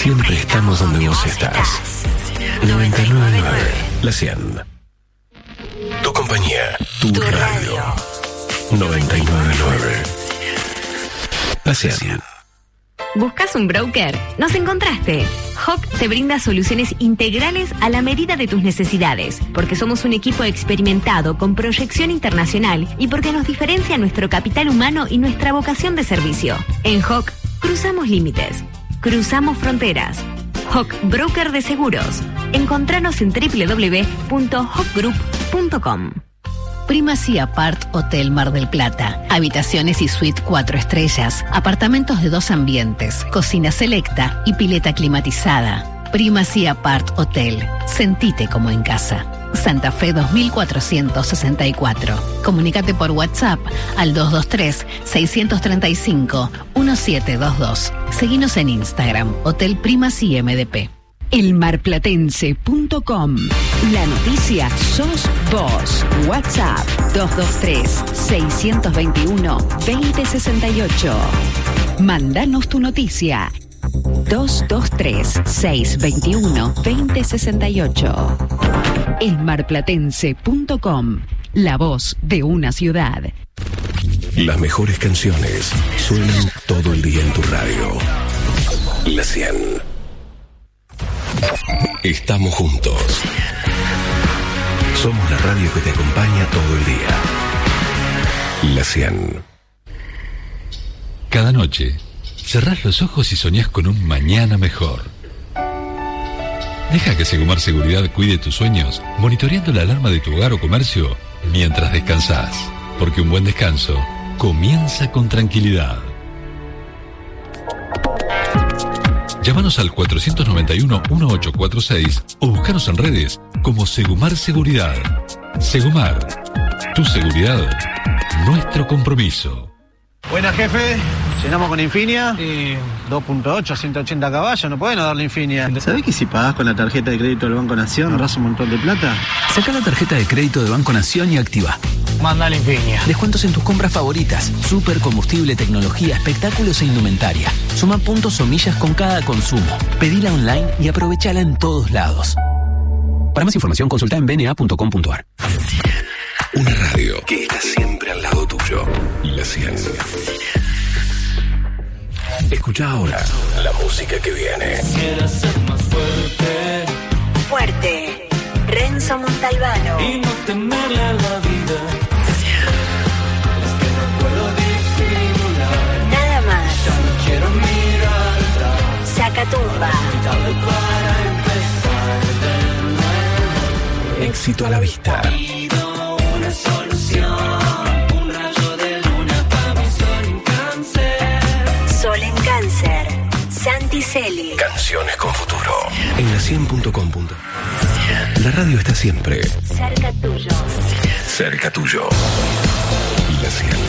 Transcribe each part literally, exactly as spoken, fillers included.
Siempre estamos donde vos estás. noventa y nueve punto nueve, La cien. Tu compañía, tu, tu radio. radio. noventa y nueve punto nueve, La cien. ¿Buscas un broker? ¡Nos encontraste! H O C te brinda soluciones integrales a la medida de tus necesidades, porque somos un equipo experimentado con proyección internacional y porque nos diferencia nuestro capital humano y nuestra vocación de servicio. En H O C cruzamos límites, cruzamos fronteras. H O C Broker de Seguros. Encontranos en doble u doble u doble u punto hoc group punto com. Primacy Apart Hotel Mar del Plata. Habitaciones y suite cuatro estrellas. Apartamentos de dos ambientes. Cocina selecta y pileta climatizada. Primacy Apart Hotel. Sentite como en casa. Santa Fe dos mil cuatrocientos sesenta y cuatro. Comunícate por WhatsApp al dos dos tres, seis tres cinco, uno siete dos dos. Seguinos en Instagram, Hotel Primacy M D P. el marplatense punto com. La noticia sos vos. WhatsApp dos dos tres, seis dos uno, dos cero seis ocho. Mandanos tu noticia. dos dos tres, seis dos uno, dos cero seis ocho. el marplatense punto com. La voz de una ciudad. Las mejores canciones suenan todo el día en tu radio. La cien. Estamos juntos. Somos la radio que te acompaña todo el día. La cien. Cada noche, cerrás los ojos y soñás con un mañana mejor. Deja que Segumar Seguridad cuide tus sueños, monitoreando la alarma de tu hogar o comercio mientras descansás. Porque un buen descanso comienza con tranquilidad. Llámanos al cuatro nueve uno, uno ocho cuatro seis o buscanos en redes como Segumar Seguridad. Segumar, tu seguridad, nuestro compromiso. Buenas, jefe. Llenamos con Infinia. Y dos punto ocho, ciento ochenta caballos. No pueden no darle Infinia. ¿Sabés que si pagás con la tarjeta de crédito del Banco Nación ahorrás un montón de plata? Sacá la tarjeta de crédito de Banco Nación y activa. Mandale Infinia. Descuentos en tus compras favoritas. Super combustible, tecnología, espectáculos e indumentaria. Suma puntos o millas con cada consumo. Pedila online y aprovechala en todos lados. Para más información, consulta en b n a punto com punto a r. Una radio que está siempre al lado tuyo. La cien. Escucha ahora la música que viene. Quisiera ser más fuerte. Fuerte. Renzo Montalbano. Y no temerle a la vida. Es que no puedo disimular. Nada más. Ya no quiero mirar atrás. Sacatumba. Tarde para empezar de nuevo. Éxito a la vista. Pido una solución. Un rayo de luna para mi sol en cáncer. Sol en Cáncer. Santi Celi. Canciones con futuro. En la cien punto com. La radio está siempre cerca tuyo. Cerca tuyo. La cien.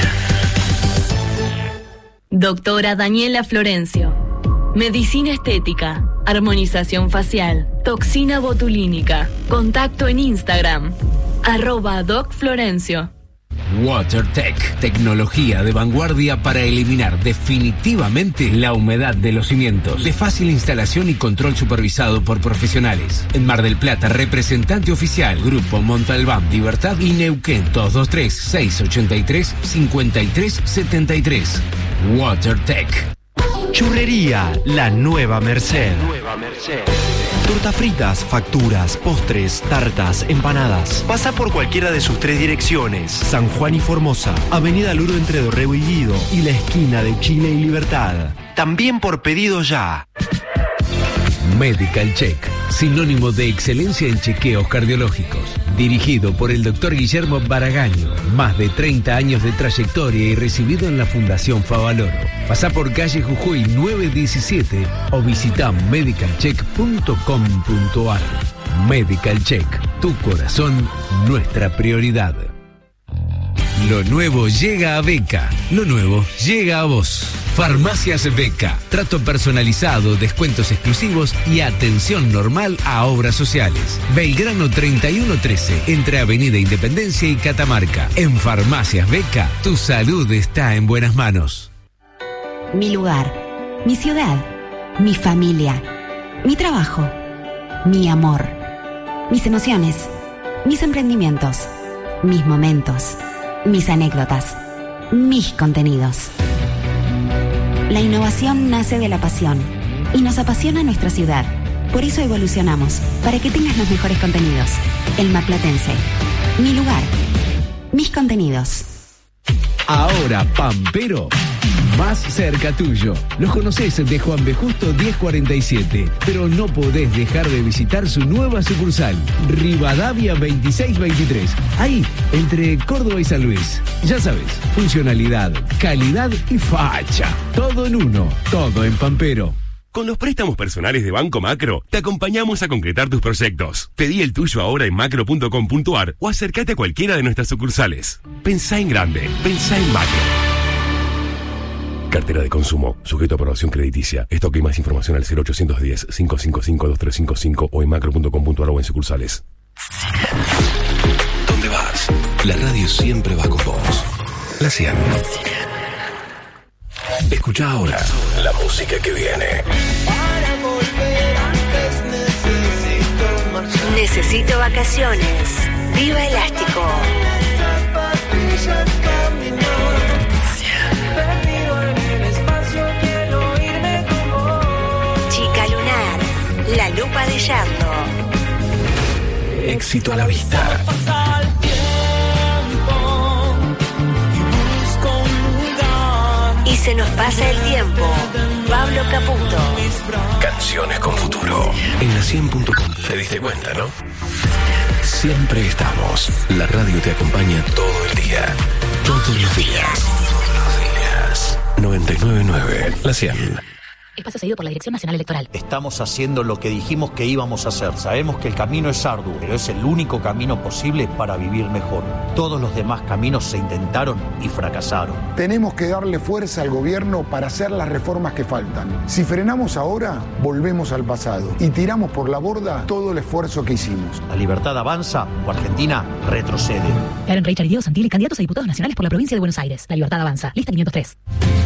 Doctora Daniela Florencio. Medicina estética, armonización facial, toxina botulínica. Contacto en Instagram, arroba Doc Florencio. WaterTech, tecnología de vanguardia para eliminar definitivamente la humedad de los cimientos. De fácil instalación y control supervisado por profesionales. En Mar del Plata, representante oficial, Grupo Montalbán, Libertad y Neuquén. dos dos tres, seis ocho tres, cinco tres siete tres. WaterTech. Churrería La Nueva Merced. Nueva Merced. Tortas fritas, facturas, postres, tartas, empanadas. Pasa por cualquiera de sus tres direcciones. San Juan y Formosa, Avenida Luro entre Dorrego y Guido y la esquina de Chile y Libertad. También por pedido ya. Medical Check, sinónimo de excelencia en chequeos cardiológicos. Dirigido por el doctor Guillermo Baragaño. Más de treinta años de trayectoria y recibido en la Fundación Favaloro. Pasá por calle Jujuy nueve diecisiete o visita medical check punto com punto a r. Medical Check, tu corazón, nuestra prioridad. Lo nuevo llega a Beca. Lo nuevo llega a vos. Farmacias Beca. Trato personalizado, descuentos exclusivos y atención normal a obras sociales. Belgrano treinta y uno trece, entre Avenida Independencia y Catamarca. En Farmacias Beca, tu salud está en buenas manos. Mi lugar, mi ciudad, mi familia, mi trabajo, mi amor, mis emociones, mis emprendimientos, mis momentos, mis anécdotas, mis contenidos. La innovación nace de la pasión y nos apasiona nuestra ciudad. Por eso evolucionamos, para que tengas los mejores contenidos. El Marplatense, mi lugar, mis contenidos. Ahora Pampero, más cerca tuyo. Los conoces de Juan B. Justo diez cuarenta y siete, pero no podés dejar de visitar su nueva sucursal, Rivadavia veintiséis veintitrés. Ahí, entre Córdoba y San Luis. Ya sabes, funcionalidad, calidad y facha. Todo en uno, todo en Pampero. Con los préstamos personales de Banco Macro, te acompañamos a concretar tus proyectos. Pedí el tuyo ahora en macro punto com punto ar o acércate a cualquiera de nuestras sucursales. Pensá en grande, pensá en Macro. Cartera de consumo, sujeto a aprobación crediticia. Esto que más información al cero ochocientos diez, cinco cinco cinco, dos tres cinco cinco o en macro punto com punto ar o en sucursales. ¿Dónde vas? La radio siempre va con vos. La cien. Escucha ahora la música que viene. Para volver antes necesito marchar. Necesito vacaciones. Viva Elástico. Chica Lunar. La lupa de Yardo. Éxito a la vista. Y se nos pasa el tiempo. Pablo Caputo. Canciones con futuro. En la cien punto com. ¿Te diste cuenta, no? Siempre estamos. La radio te acompaña todo el día. Todos los días. Todos los días. noventa y nueve punto nueve. La cien. Espacio cedido por la Dirección Nacional Electoral. Estamos haciendo lo que dijimos que íbamos a hacer. Sabemos que el camino es arduo, pero es el único camino posible para vivir mejor. Todos los demás caminos se intentaron y fracasaron. Tenemos que darle fuerza al gobierno para hacer las reformas que faltan. Si frenamos ahora, volvemos al pasado y tiramos por la borda todo el esfuerzo que hicimos. La libertad avanza o Argentina retrocede. Karen Reichard y Diego Santilli, candidatos a diputados nacionales por la provincia de Buenos Aires. La libertad avanza. Lista quinientos tres.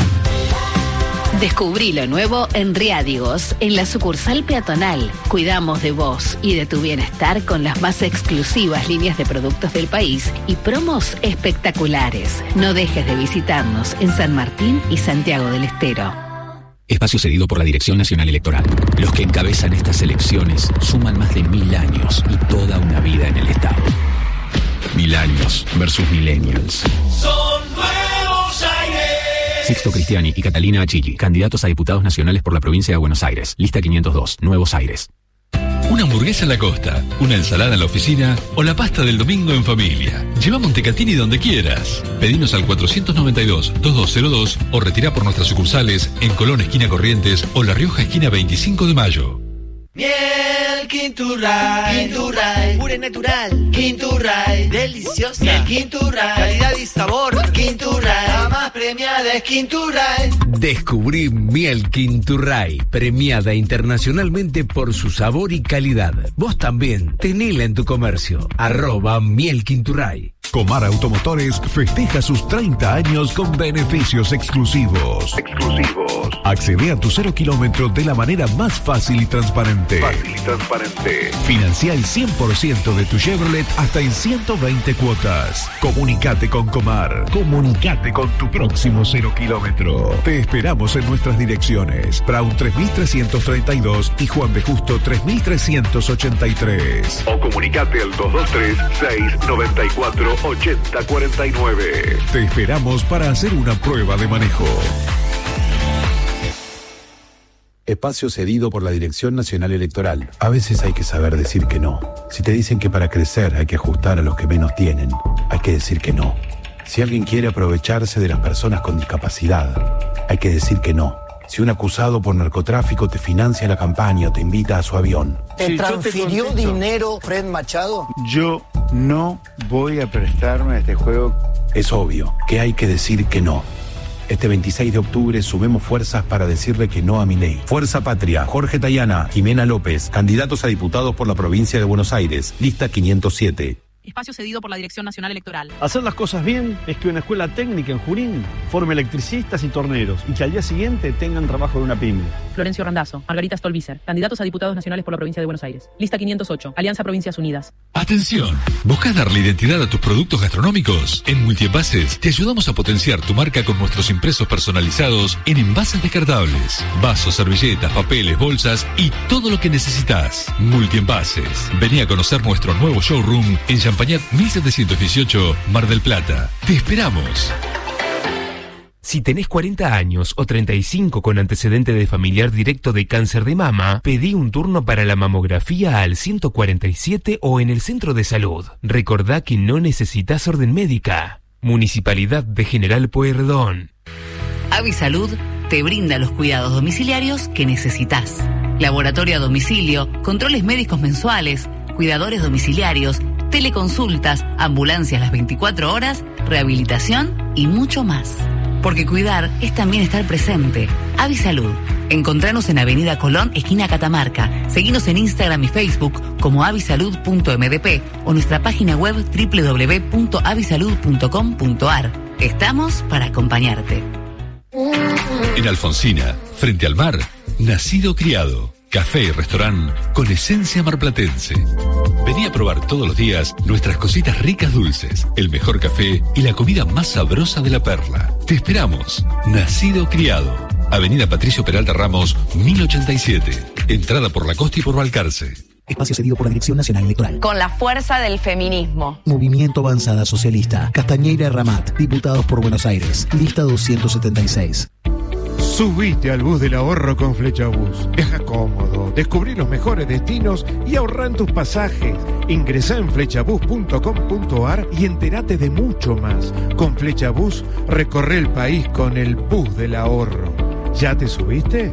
Descubrí lo nuevo en Riádigos, en la sucursal peatonal. Cuidamos de vos y de tu bienestar con las más exclusivas líneas de productos del país y promos espectaculares. No dejes de visitarnos en San Martín y Santiago del Estero. Espacio cedido por la Dirección Nacional Electoral. Los que encabezan estas elecciones suman más de mil años y toda una vida en el Estado. Mil años versus millennials. Son nuevos aires. Sixto Cristiani y Catalina Achilli, candidatos a diputados nacionales por la provincia de Buenos Aires. Lista quinientos dos, Nuevos Aires. Una hamburguesa en la costa, una ensalada en la oficina o la pasta del domingo en familia. Lleva Montecatini donde quieras. Pedinos al cuatrocientos noventa y dos, veintidós cero dos o retirá por nuestras sucursales en Colón esquina Corrientes o La Rioja esquina veinticinco de mayo. Miel Quinturray, Quinturray, pura y natural, Quinturray, deliciosa, Miel Quinturray, calidad y sabor, Quinturray, la más premiada es Quinturray. Descubrí Miel Quinturray, premiada internacionalmente por su sabor y calidad. Vos también, tenela en tu comercio, arroba Miel Quinturray. Comar Automotores festeja sus treinta años con beneficios exclusivos. Exclusivos. Accede a tu cero kilómetro de la manera más fácil y transparente. Fácil y transparente. Financia el cien por ciento de tu Chevrolet hasta en ciento veinte cuotas. Comunicate con Comar. Comunicate con tu próximo cero kilómetro. Te esperamos en nuestras direcciones. Brown tres mil trescientos treinta y dos y Juan B. Justo tres mil trescientos ochenta y tres. O comunicate al dos dos tres, seis nueve cuatro, ochenta cuarenta y nueve. Te esperamos para hacer una prueba de manejo. Espacio cedido por la Dirección Nacional Electoral. A veces hay que saber decir que no. Si te dicen que para crecer hay que ajustar a los que menos tienen, hay que decir que no. Si alguien quiere aprovecharse de las personas con discapacidad, hay que decir que no. Si un acusado por narcotráfico te financia la campaña o te invita a su avión. ¿Te transfirió te dinero Fred Machado? Yo no voy a prestarme a este juego. Es obvio que hay que decir que no. Este veintiséis de octubre sumemos fuerzas para decirle que no a Milei. Fuerza Patria, Jorge Tayana, Jimena López, candidatos a diputados por la provincia de Buenos Aires, lista quinientos siete. Espacio cedido por la Dirección Nacional Electoral. Hacer las cosas bien es que una escuela técnica en Junín forme electricistas y torneros y que al día siguiente tengan trabajo de una pyme. Florencio Randazzo, Margarita Stolbizer, candidatos a diputados nacionales por la provincia de Buenos Aires. Lista quinientos ocho, Alianza Provincias Unidas. Atención, ¿buscas darle identidad a tus productos gastronómicos? En Multienvases te ayudamos a potenciar tu marca con nuestros impresos personalizados en envases descartables, vasos, servilletas, papeles, bolsas y todo lo que necesitas. Multienvases. Vení a conocer nuestro nuevo showroom en Champañat mil setecientos dieciocho, Mar del Plata. Te esperamos. Si tenés cuarenta años o treinta y cinco con antecedente de familiar directo de cáncer de mama, pedí un turno para la mamografía al ciento cuarenta y siete o en el centro de salud. Recordá que no necesitas orden médica. Municipalidad de General Pueyrredón. Avisalud te brinda los cuidados domiciliarios que necesitas. Laboratorio a domicilio, controles médicos mensuales, cuidadores domiciliarios, teleconsultas, ambulancias las veinticuatro horas, rehabilitación y mucho más. Porque cuidar es también estar presente. Avisalud. Encontranos en Avenida Colón, esquina Catamarca. Seguinos en Instagram y Facebook como avisalud punto m d p o nuestra página web doble u doble u doble u punto avisalud punto com punto a r. Estamos para acompañarte. En Alfonsina, frente al mar, nacido criado. Café y restaurante con esencia marplatense. Vení a probar todos los días nuestras cositas ricas dulces, el mejor café y la comida más sabrosa de la Perla. Te esperamos. Nacido criado. Avenida Patricio Peralta Ramos, mil ochenta y siete. Entrada por La Costa y por Balcarce. Espacio cedido por la Dirección Nacional Electoral. Con la fuerza del feminismo. Movimiento Avanzada Socialista. Castañeira Ramat. Diputados por Buenos Aires. Lista doscientos setenta y seis. Subite al bus del ahorro con Flechabús. Viaja cómodo, descubrí los mejores destinos y ahorra en tus pasajes. Ingresá en flechabús punto com punto a r y entérate de mucho más. Con Flechabús recorre el país con el bus del ahorro. ¿Ya te subiste?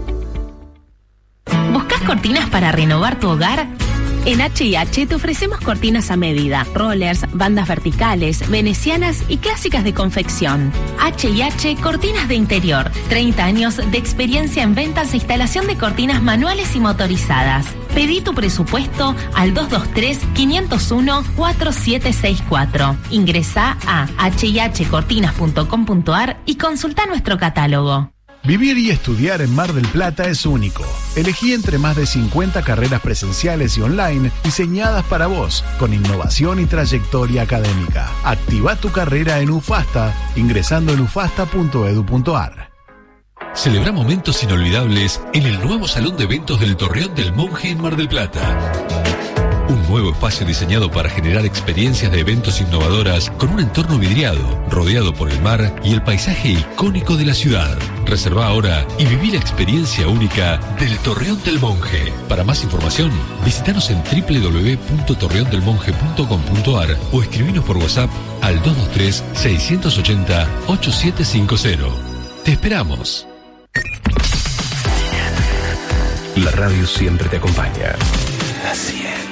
¿Buscas cortinas para renovar tu hogar? En H y H te ofrecemos cortinas a medida, rollers, bandas verticales, venecianas y clásicas de confección. H y H Cortinas de Interior. treinta años de experiencia en ventas e instalación de cortinas manuales y motorizadas. Pedí tu presupuesto al dos dos tres, cinco cero uno, cuatro siete seis cuatro. Ingresá a h y h cortinas punto com punto a r y consulta nuestro catálogo. Vivir y estudiar en Mar del Plata es único. Elegí entre más de cincuenta carreras presenciales y online diseñadas para vos, con innovación y trayectoria académica. Activa tu carrera en UFASTA ingresando en ufasta punto edu punto a r. Celebra momentos inolvidables en el nuevo Salón de Eventos del Torreón del Monje en Mar del Plata. Un nuevo espacio diseñado para generar experiencias de eventos innovadoras con un entorno vidriado, rodeado por el mar y el paisaje icónico de la ciudad. Reserva ahora y viví la experiencia única del Torreón del Monje. Para más información, visitanos en doble u doble u doble u punto torreón del monje punto com punto a r o escribinos por WhatsApp al dos dos tres, seis ocho cero, ocho siete cinco cero. Te esperamos. La radio siempre te acompaña. La cien.